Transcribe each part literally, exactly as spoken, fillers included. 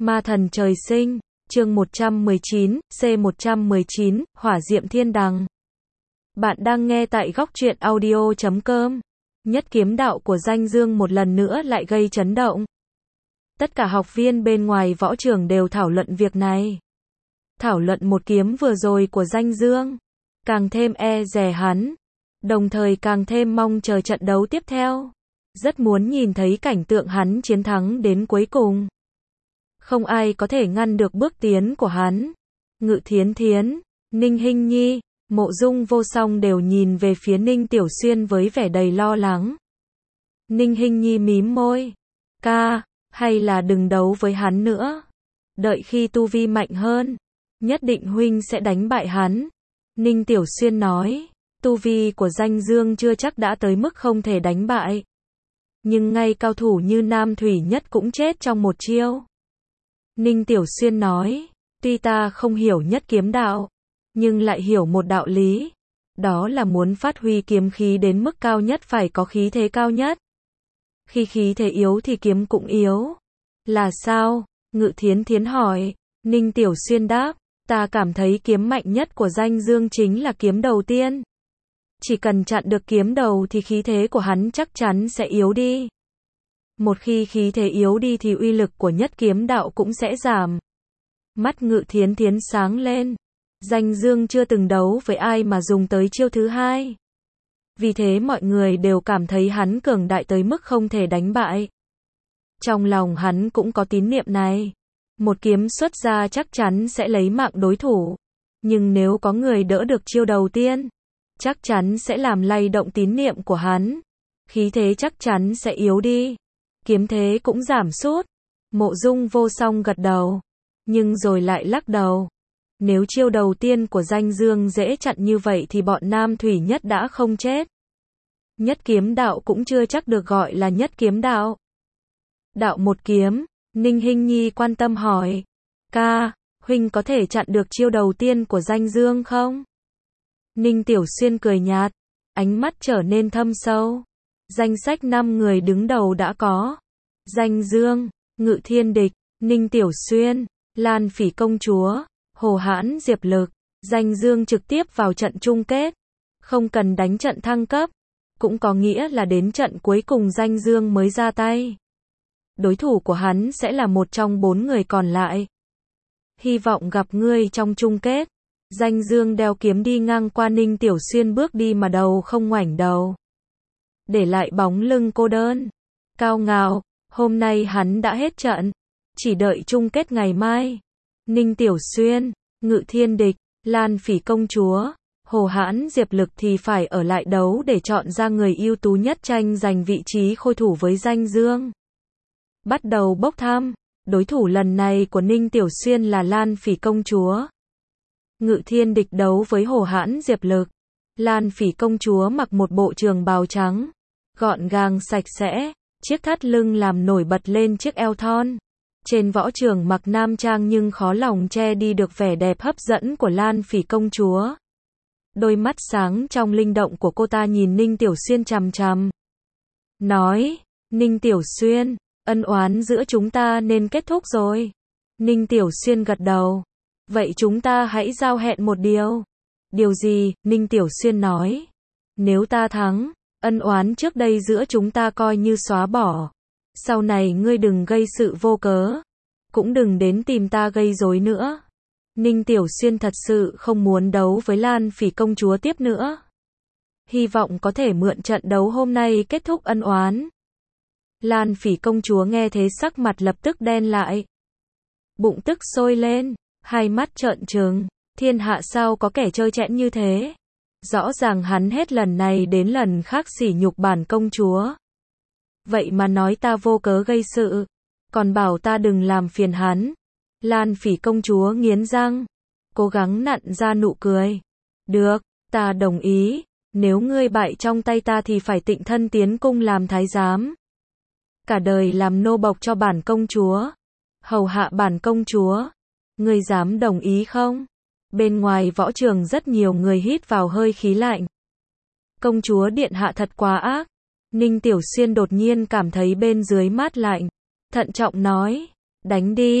Ma thần trời sinh, chương một trăm mười chín, C một trăm mười chín, Hỏa diệm thiên đằng. Bạn đang nghe tại góc truyện audio chấm com. Nhất kiếm đạo của Danh Dương một lần nữa lại gây chấn động. Tất cả học viên bên ngoài võ trường đều thảo luận việc này. Thảo luận một kiếm vừa rồi của Danh Dương, càng thêm e dè hắn, đồng thời càng thêm mong chờ trận đấu tiếp theo. Rất muốn nhìn thấy cảnh tượng hắn chiến thắng đến cuối cùng. Không ai có thể ngăn được bước tiến của hắn. Ngự Thiến Thiến, Ninh Hinh Nhi, Mộ Dung Vô Song đều nhìn về phía Ninh Tiểu Xuyên với vẻ đầy lo lắng. Ninh Hinh Nhi mím môi. Ca, hay là đừng đấu với hắn nữa. Đợi khi tu vi mạnh hơn, nhất định huynh sẽ đánh bại hắn. Ninh Tiểu Xuyên nói, tu vi của Danh Dương chưa chắc đã tới mức không thể đánh bại. Nhưng ngay cao thủ như Nam Thủy Nhất cũng chết trong một chiêu. Ninh Tiểu Xuyên nói, tuy ta không hiểu nhất kiếm đạo, nhưng lại hiểu một đạo lý. Đó là muốn phát huy kiếm khí đến mức cao nhất phải có khí thế cao nhất. Khi khí thế yếu thì kiếm cũng yếu. Là sao? Ngự Thiến Thiến hỏi. Ninh Tiểu Xuyên đáp, ta cảm thấy kiếm mạnh nhất của Danh Dương chính là kiếm đầu tiên. Chỉ cần chặn được kiếm đầu thì khí thế của hắn chắc chắn sẽ yếu đi. Một khi khí thế yếu đi thì uy lực của nhất kiếm đạo cũng sẽ giảm. Mắt Ngự Thiến Thiến sáng lên. Danh Dương chưa từng đấu với ai mà dùng tới chiêu thứ hai. Vì thế mọi người đều cảm thấy hắn cường đại tới mức không thể đánh bại. Trong lòng hắn cũng có tín niệm này. Một kiếm xuất ra chắc chắn sẽ lấy mạng đối thủ. Nhưng nếu có người đỡ được chiêu đầu tiên, chắc chắn sẽ làm lay động tín niệm của hắn. Khí thế chắc chắn sẽ yếu đi. Kiếm thế cũng giảm sút. Mộ Dung Vô Song gật đầu, nhưng rồi lại lắc đầu. Nếu chiêu đầu tiên của Danh Dương dễ chặn như vậy thì bọn Nam Thủy Nhất đã không chết. Nhất kiếm đạo cũng chưa chắc được gọi là nhất kiếm đạo. Đạo một kiếm, Ninh Hinh Nhi quan tâm hỏi. Ca, huynh có thể chặn được chiêu đầu tiên của Danh Dương không? Ninh Tiểu Xuyên cười nhạt, ánh mắt trở nên thâm sâu. Danh sách năm người đứng đầu đã có. Danh Dương, Ngự Thiên Địch, Ninh Tiểu Xuyên, Lan Phỉ Công Chúa, Hồ Hãn Diệp Lực. Danh Dương trực tiếp vào trận chung kết. Không cần đánh trận thăng cấp. Cũng có nghĩa là đến trận cuối cùng Danh Dương mới ra tay. Đối thủ của hắn sẽ là một trong bốn người còn lại. Hy vọng gặp ngươi trong chung kết. Danh Dương đeo kiếm đi ngang qua Ninh Tiểu Xuyên bước đi mà đầu không ngoảnh đầu. Để lại bóng lưng cô đơn. Cao ngạo, hôm nay hắn đã hết trận. Chỉ đợi chung kết ngày mai. Ninh Tiểu Xuyên, Ngự Thiên Địch, Lan Phỉ Công Chúa, Hồ Hãn Diệp Lực thì phải ở lại đấu để chọn ra người ưu tú nhất tranh giành vị trí khôi thủ với Danh Dương. Bắt đầu bốc thăm. Đối thủ lần này của Ninh Tiểu Xuyên là Lan Phỉ Công Chúa. Ngự Thiên Địch đấu với Hồ Hãn Diệp Lực. Lan Phỉ Công Chúa mặc một bộ trường bào trắng, gọn gàng sạch sẽ, chiếc thắt lưng làm nổi bật lên chiếc eo thon. Trên võ trường mặc nam trang nhưng khó lòng che đi được vẻ đẹp hấp dẫn của Lan Phỉ Công Chúa. Đôi mắt sáng trong linh động của cô ta nhìn Ninh Tiểu Xuyên chằm chằm. Nói, Ninh Tiểu Xuyên, ân oán giữa chúng ta nên kết thúc rồi. Ninh Tiểu Xuyên gật đầu. Vậy chúng ta hãy giao hẹn một điều. Điều gì? Ninh Tiểu Xuyên nói. Nếu ta thắng, ân oán trước đây giữa chúng ta coi như xóa bỏ. Sau này ngươi đừng gây sự vô cớ. Cũng đừng đến tìm ta gây rối nữa. Ninh Tiểu Xuyên thật sự không muốn đấu với Lan Phỉ Công Chúa tiếp nữa. Hy vọng có thể mượn trận đấu hôm nay kết thúc ân oán. Lan Phỉ Công Chúa nghe thế sắc mặt lập tức đen lại. Bụng tức sôi lên, hai mắt trợn trừng. Thiên hạ sao có kẻ trơ trẽn như thế? Rõ ràng hắn hết lần này đến lần khác sỉ nhục bản công chúa. Vậy mà nói ta vô cớ gây sự, còn bảo ta đừng làm phiền hắn. Lan Phỉ Công Chúa nghiến răng, cố gắng nặn ra nụ cười. Được, ta đồng ý, nếu ngươi bại trong tay ta thì phải tịnh thân tiến cung làm thái giám. Cả đời làm nô bộc cho bản công chúa, hầu hạ bản công chúa. Ngươi dám đồng ý không? Bên ngoài võ trường rất nhiều người hít vào hơi khí lạnh. Công chúa điện hạ thật quá ác. Ninh Tiểu Xuyên đột nhiên cảm thấy bên dưới mát lạnh. Thận trọng nói, đánh đi.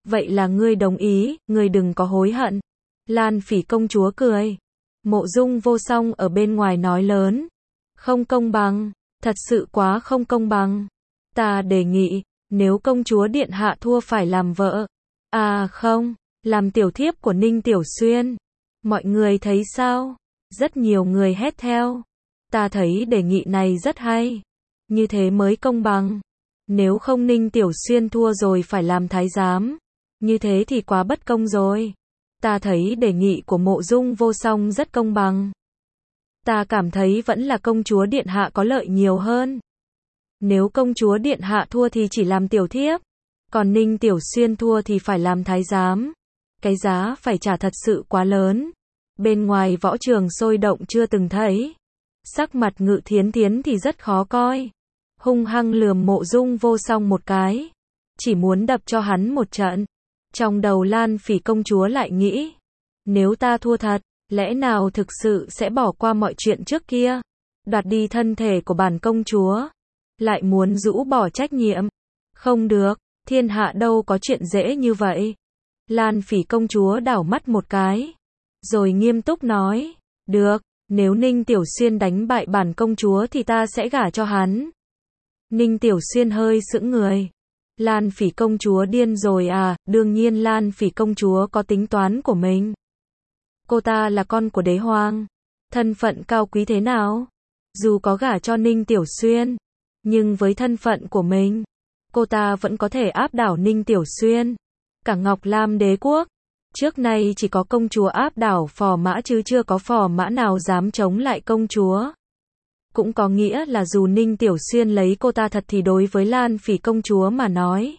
Vậy là ngươi đồng ý, ngươi đừng có hối hận. Lan Phỉ công chúa cười. Mộ Dung Vô Song ở bên ngoài nói lớn. Không công bằng, thật sự quá không công bằng. Ta đề nghị, nếu công chúa điện hạ thua phải làm vợ. À không, làm tiểu thiếp của Ninh Tiểu Xuyên. Mọi người thấy sao? Rất nhiều người hét theo. Ta thấy đề nghị này rất hay. Như thế mới công bằng. Nếu không Ninh Tiểu Xuyên thua rồi phải làm thái giám. Như thế thì quá bất công rồi. Ta thấy đề nghị của Mộ Dung Vô Song rất công bằng. Ta cảm thấy vẫn là công chúa điện hạ có lợi nhiều hơn. Nếu công chúa điện hạ thua thì chỉ làm tiểu thiếp. Còn Ninh Tiểu Xuyên thua thì phải làm thái giám. Cái giá phải trả thật sự quá lớn. Bên ngoài võ trường sôi động chưa từng thấy. Sắc mặt Ngự Thiến Thiến thì rất khó coi. Hung hăng lườm Mộ Dung Vô Song một cái. Chỉ muốn đập cho hắn một trận. Trong đầu Lan Phỉ công chúa lại nghĩ. Nếu ta thua thật, lẽ nào thực sự sẽ bỏ qua mọi chuyện trước kia. Đoạt đi thân thể của bản công chúa. Lại muốn rũ bỏ trách nhiệm. Không được, thiên hạ đâu có chuyện dễ như vậy. Lan Phỉ công chúa đảo mắt một cái. Rồi nghiêm túc nói. Được, nếu Ninh Tiểu Xuyên đánh bại bản công chúa thì ta sẽ gả cho hắn. Ninh Tiểu Xuyên hơi sững người. Lan Phỉ công chúa điên rồi à? Đương nhiên Lan Phỉ công chúa có tính toán của mình. Cô ta là con của đế hoàng. Thân phận cao quý thế nào? Dù có gả cho Ninh Tiểu Xuyên, nhưng với thân phận của mình, cô ta vẫn có thể áp đảo Ninh Tiểu Xuyên. Cả Ngọc Lam đế quốc, trước nay chỉ có công chúa áp đảo phò mã chứ chưa có phò mã nào dám chống lại công chúa. Cũng có nghĩa là dù Ninh Tiểu Xuyên lấy cô ta thật thì đối với Lan Phỉ công chúa mà nói,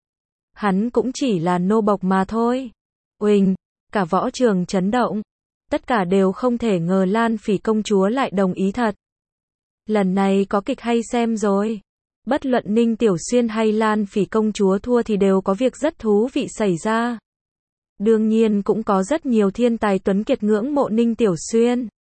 hắn cũng chỉ là nô bộc mà thôi. Uỳnh, cả võ trường chấn động. Tất cả đều không thể ngờ Lan Phỉ công chúa lại đồng ý thật. Lần này có kịch hay xem rồi. Bất luận Ninh Tiểu Xuyên hay Lan Phỉ công chúa thua thì đều có việc rất thú vị xảy ra. Đương nhiên cũng có rất nhiều thiên tài tuấn kiệt ngưỡng mộ Ninh Tiểu Xuyên.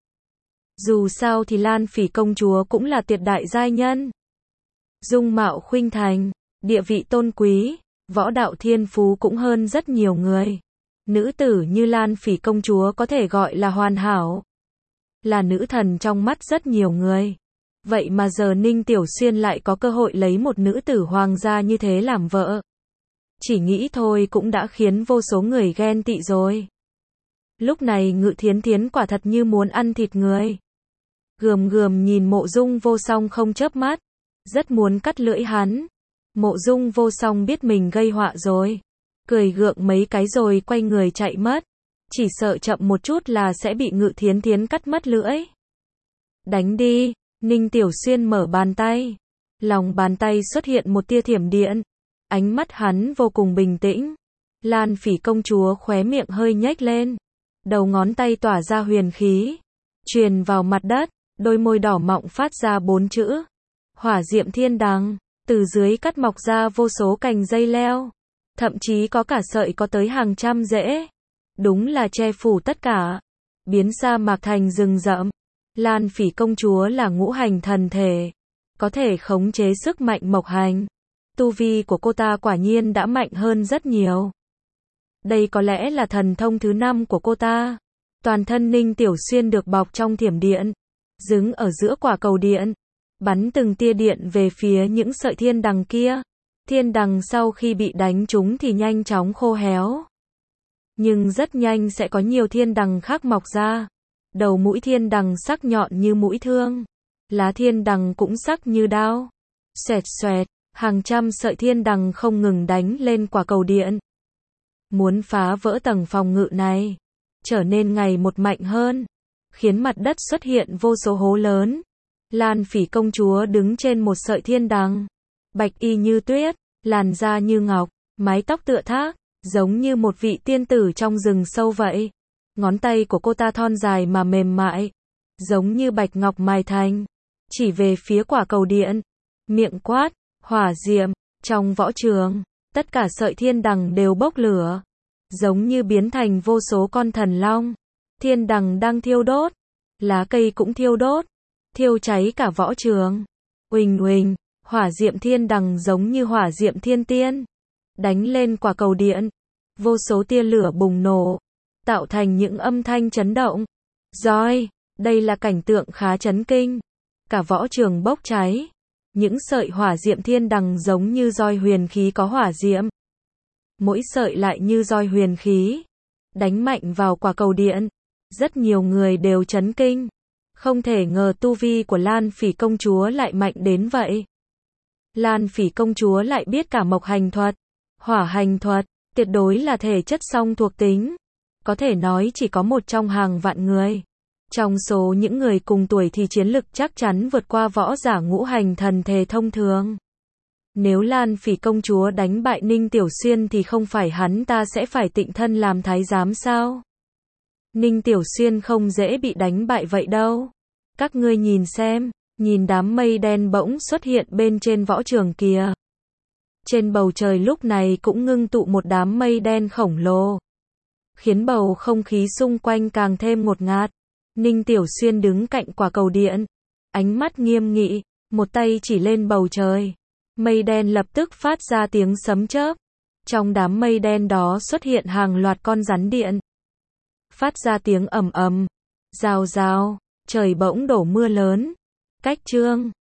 Dù sao thì Lan Phỉ công chúa cũng là tuyệt đại giai nhân. Dung mạo khuynh thành, địa vị tôn quý, võ đạo thiên phú cũng hơn rất nhiều người. Nữ tử như Lan Phỉ công chúa có thể gọi là hoàn hảo. Là nữ thần trong mắt rất nhiều người. Vậy mà giờ Ninh Tiểu Xuyên lại có cơ hội lấy một nữ tử hoàng gia như thế làm vợ. Chỉ nghĩ thôi cũng đã khiến vô số người ghen tị rồi. Lúc này Ngự Thiến Thiến quả thật như muốn ăn thịt người. Gườm gườm nhìn Mộ Dung Vô Song không chớp mắt. Rất muốn cắt lưỡi hắn. Mộ Dung Vô Song biết mình gây họa rồi. Cười gượng mấy cái rồi quay người chạy mất. Chỉ sợ chậm một chút là sẽ bị Ngự Thiến Thiến cắt mất lưỡi. Đánh đi. Ninh Tiểu Xuyên mở bàn tay. Lòng bàn tay xuất hiện một tia thiểm điện. Ánh mắt hắn vô cùng bình tĩnh. Lan Phỉ công chúa khóe miệng hơi nhếch lên. Đầu ngón tay tỏa ra huyền khí. Truyền vào mặt đất. Đôi môi đỏ mọng phát ra bốn chữ. Hỏa diệm thiên đằng. Từ dưới cắt mọc ra vô số cành dây leo. Thậm chí có cả sợi có tới hàng trăm rễ. Đúng là che phủ tất cả. Biến sa mạc thành rừng rậm. Lan Phỉ công chúa là ngũ hành thần thể. Có thể khống chế sức mạnh mộc hành. Tu vi của cô ta quả nhiên đã mạnh hơn rất nhiều. Đây có lẽ là thần thông thứ năm của cô ta. Toàn thân Ninh Tiểu Xuyên được bọc trong thiểm điện. Đứng ở giữa quả cầu điện. Bắn từng tia điện về phía những sợi thiên đằng kia. Thiên đằng sau khi bị đánh trúng thì nhanh chóng khô héo. Nhưng rất nhanh sẽ có nhiều thiên đằng khác mọc ra. Đầu mũi thiên đằng sắc nhọn như mũi thương. Lá thiên đằng cũng sắc như đao. Xoẹt xoẹt, hàng trăm sợi thiên đằng không ngừng đánh lên quả cầu điện. Muốn phá vỡ tầng phòng ngự này. Trở nên ngày một mạnh hơn. Khiến mặt đất xuất hiện vô số hố lớn. Lan Phỉ công chúa đứng trên một sợi thiên đằng. Bạch y như tuyết, làn da như ngọc, mái tóc tựa thác, giống như một vị tiên tử trong rừng sâu vậy. Ngón tay của cô ta thon dài mà mềm mại, giống như bạch ngọc mài thành, chỉ về phía quả cầu điện. Miệng quát, hỏa diệm, trong võ trường, tất cả sợi thiên đằng đều bốc lửa, giống như biến thành vô số con thần long. Thiên đằng đang thiêu đốt, lá cây cũng thiêu đốt, thiêu cháy cả võ trường. Uỳnh uỳnh, hỏa diệm thiên đằng giống như hỏa diệm thiên tiên, đánh lên quả cầu điện. Vô số tia lửa bùng nổ, tạo thành những âm thanh chấn động. Roi, đây là cảnh tượng khá chấn kinh. Cả võ trường bốc cháy. Những sợi hỏa diệm thiên đằng giống như roi huyền khí có hỏa diệm. Mỗi sợi lại như roi huyền khí. Đánh mạnh vào quả cầu điện. Rất nhiều người đều chấn kinh. Không thể ngờ tu vi của Lan Phỉ công chúa lại mạnh đến vậy. Lan Phỉ công chúa lại biết cả mộc hành thuật, hỏa hành thuật, tuyệt đối là thể chất song thuộc tính. Có thể nói chỉ có một trong hàng vạn người. Trong số những người cùng tuổi thì chiến lực chắc chắn vượt qua võ giả ngũ hành thần thể thông thường. Nếu Lan Phỉ công chúa đánh bại Ninh Tiểu Xuyên thì không phải hắn ta sẽ phải tịnh thân làm thái giám sao? Ninh Tiểu Xuyên không dễ bị đánh bại vậy đâu. Các ngươi nhìn xem, nhìn đám mây đen bỗng xuất hiện bên trên võ trường kìa. Trên bầu trời lúc này cũng ngưng tụ một đám mây đen khổng lồ, khiến bầu không khí xung quanh càng thêm ngột ngạt. Ninh Tiểu Xuyên đứng cạnh quả cầu điện, ánh mắt nghiêm nghị, một tay chỉ lên bầu trời. Mây đen lập tức phát ra tiếng sấm chớp. Trong đám mây đen đó xuất hiện hàng loạt con rắn điện, phát ra tiếng ầm ầm, rào rào, trời bỗng đổ mưa lớn. Cách chương